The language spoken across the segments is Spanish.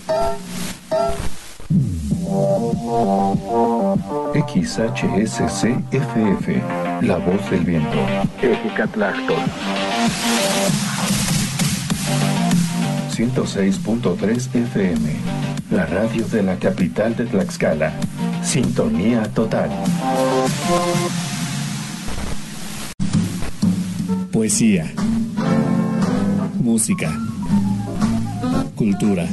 XHSC-FF, La Voz del Viento. Ejicatlacton. 106.3 FM, la radio de la capital de Tlaxcala. Sintonía total. Poesía, música, cultura.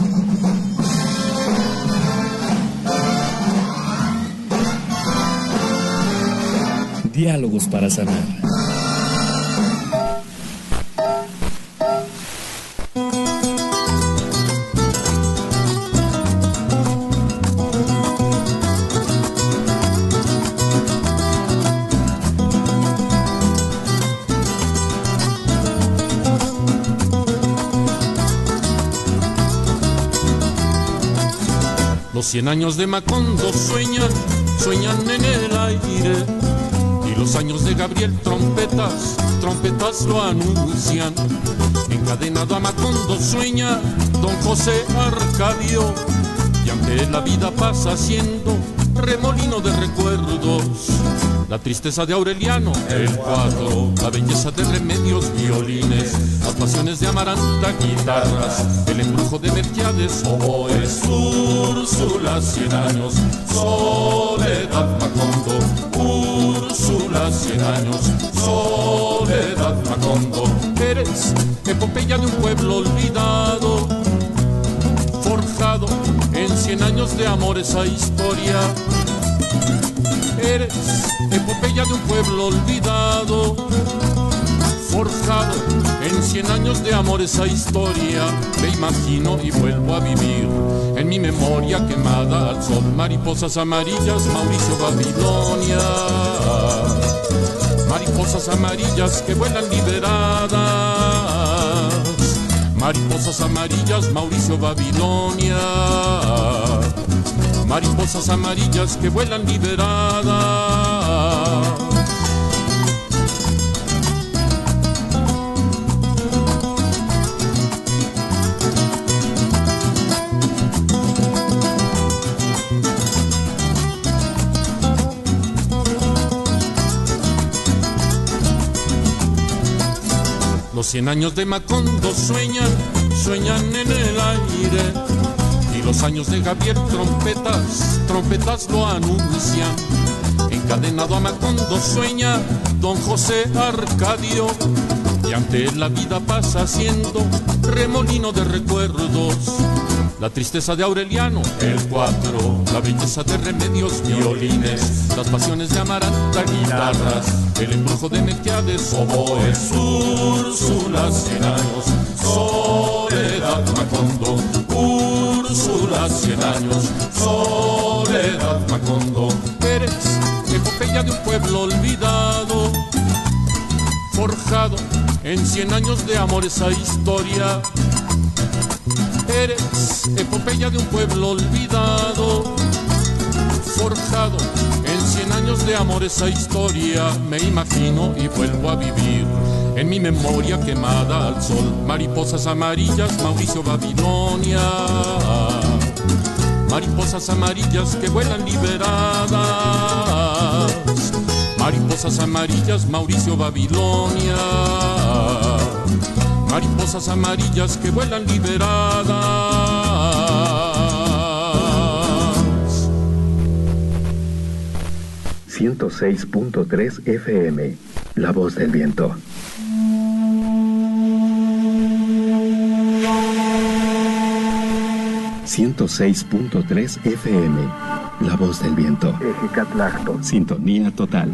Diálogos para sanar. Los 100 años de Macondo sueñan en el aire. Y los años de Gabriel trompetas lo anuncian. Encadenado a Macondo sueña don José Arcadio. Y aunque la vida pasa siendo remolino de recuerdos, la tristeza de Aureliano, el cuatro, la belleza de Remedios, violines, las pasiones de Amaranta, guitarras, el embrujo de Melquiades, oboes, Úrsula, 100 años, Soledad Macondo, Úrsula, 100 años, Soledad Macondo. Eres epopeya de un pueblo olvidado, forjado en 100 años de amor esa historia. Eres epopeya de un pueblo olvidado, forjado en 100 años de amor esa historia. Me imagino y vuelvo a vivir en mi memoria quemada al sol. Mariposas amarillas, Mauricio Babilonia. Mariposas amarillas que vuelan liberadas. Mariposas amarillas, Mauricio Babilonia. Mariposas amarillas que vuelan liberadas. Los 100 años de Macondo sueñan en el aire. Y los años de Gabriel trompetas lo anuncian. Encadenado a Macondo sueña don José Arcadio. Y ante él la vida pasa siendo remolino de recuerdos. La tristeza de Aureliano, el cuatro, la belleza de Remedios, violines, las pasiones de Amaranta, guitarras, el embrujo de Melquiades, oboes, Úrsula, 100 años, Soledad Macondo, Úrsula, 100 años, Soledad Macondo. Eres epopeya de un pueblo olvidado, forjado en 100 años de amor esa historia. Eres epopeya de un pueblo olvidado, forjado en 100 años de amor esa historia. Me imagino y vuelvo a vivir en mi memoria quemada al sol. Mariposas amarillas, Mauricio Babilonia. Mariposas amarillas que vuelan liberadas. Mariposas amarillas, Mauricio Babilonia. Mariposas amarillas que vuelan liberadas. 106.3 FM, La Voz del Viento. ...106.3 FM... La Voz del Viento. Ejicatlacton. Sintonía total.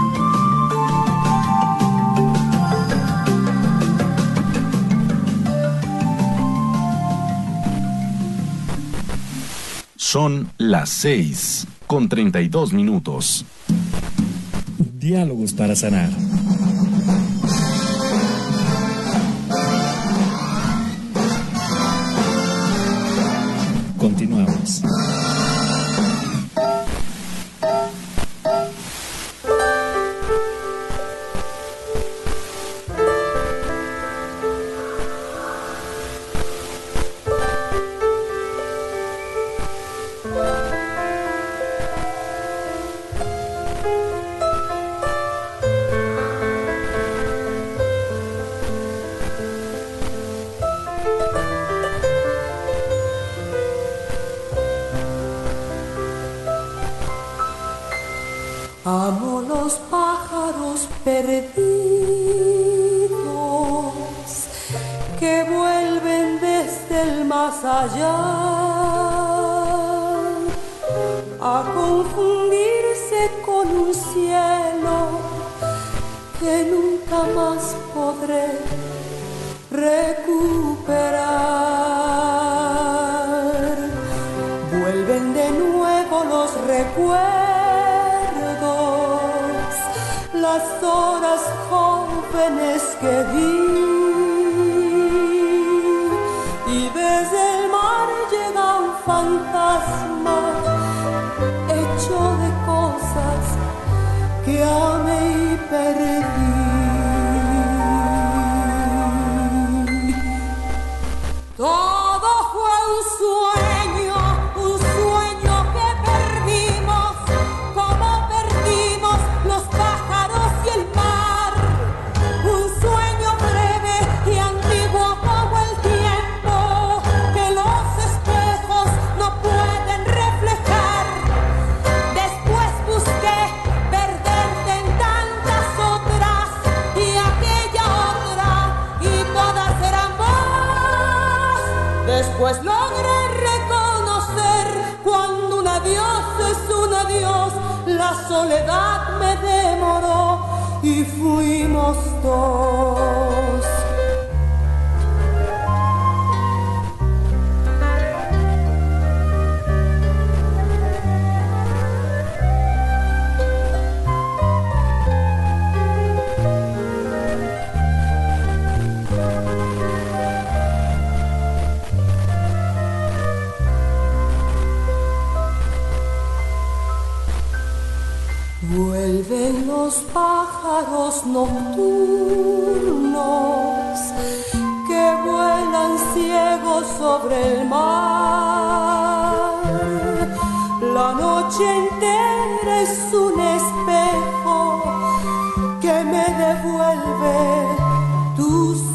Son las 6:32. Diálogos para sanar. Continuamos. Amo los pájaros perdidos que vuelven desde el más allá a confundirse con un cielo que nunca más podré recuperar. Vuelven de nuevo los recuerdos, las horas jóvenes que vi, y desde el mar llega un fantasma hecho de cosas que amé y perdí. Todo fue un sueño que perdimos, como perdimos los pájaros y el mar. Un sueño breve y antiguo como el tiempo, que los espejos no pueden reflejar. Después busqué perderte en tantas otras, y aquella otra, y todas eran vos. Después logré reconocer cuando un adiós es un adiós. La soledad me demoró y fuimos dos. Vuelven los pájaros nocturnos que vuelan ciegos sobre el mar. La noche entera es un espejo que me devuelve tu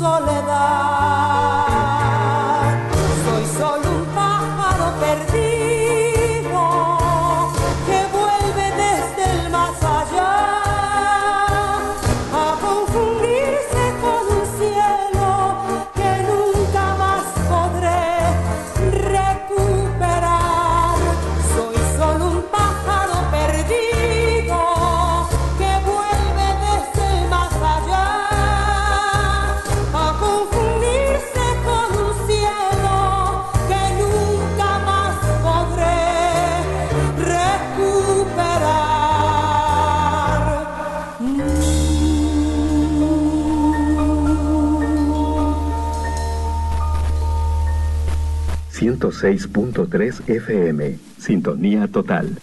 soledad. Soy solo un pájaro perdido que vuelve desde el más allá a confundirse con un cielo que nunca más podré recuperar. Soy solo un pájaro perdido que vuelve desde el más allá a confundirse con un cielo que nunca más podré recuperar. 106.3 FM, sintonía total.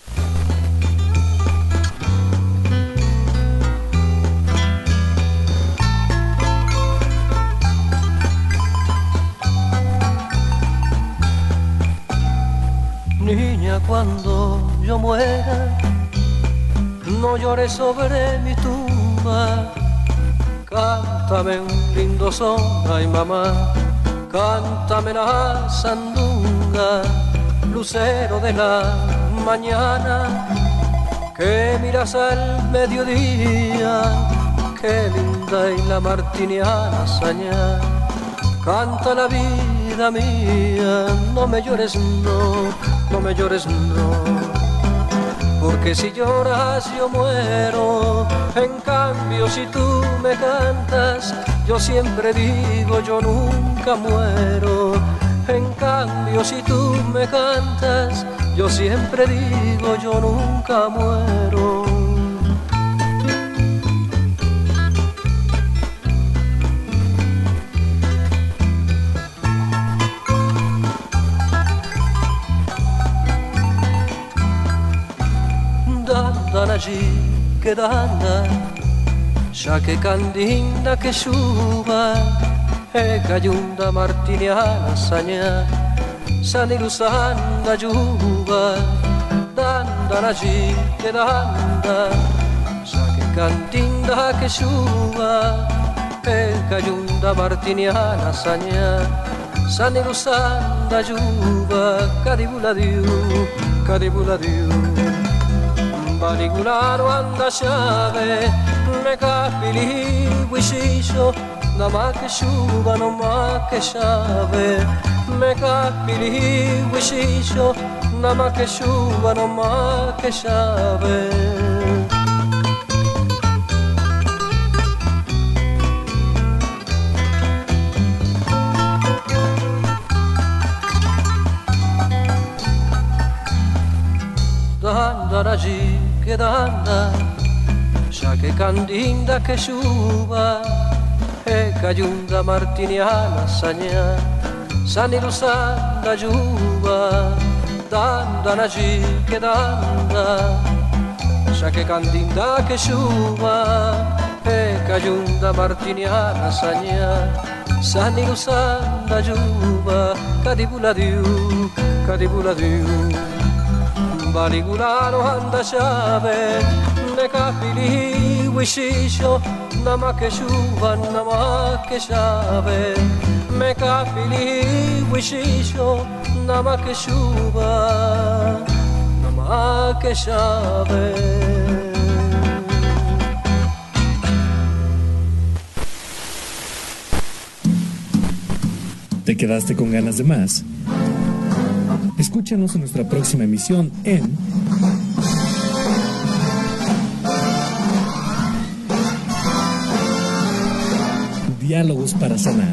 Niña, cuando yo muera, no llores sobre mi tumba. Cántame un lindo son, ay mamá, cántame la sandunga, lucero de la mañana, que miras al mediodía, qué linda y la martiniana hazaña. Canta la vida mía, no me llores, no, no me llores, no, porque si lloras yo muero. En cambio si tú me cantas, yo siempre digo yo nunca muero. En cambio si tú me cantas, yo siempre digo yo nunca muero. Dan allí que danda, ya que candinda que suba, cayunda martiniana saña, sanirusanda yuba. Dan allí que danda, ya que candinda que suba, cayunda martiniana saña, sanirusanda yuba. Cadibuladiu, cadibuladiu. Baligularo anda llave, me capili huisillo, nada más que chuva, no más que llave. Me capili huisillo, nada más que chuva, no más que llave. Andar allí que anda, ya que candinda que chuva, cayunda martiniana saña, sanirusanda yuva, dandan allí que anda, ya que candinda que chuva, cayunda martiniana saña, sanirusanda yuva, cadibuladiu, cadibuladiu. Baligularo anda llave, ne capili huisillo, nada más que chuva, nada más que llave. Me capili huisillo, nada más que chuva, nada más que llave. ¿Te quedaste con ganas de más? Escúchanos en nuestra próxima emisión en Diálogos para Sanar.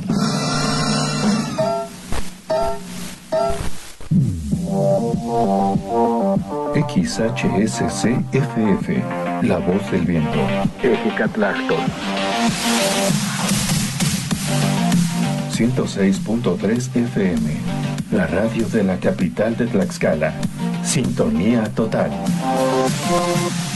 XHSC-FF, La Voz del Viento, Ejicatlacto. 106.3 FM, la radio de la capital de Tlaxcala. Sintonía total.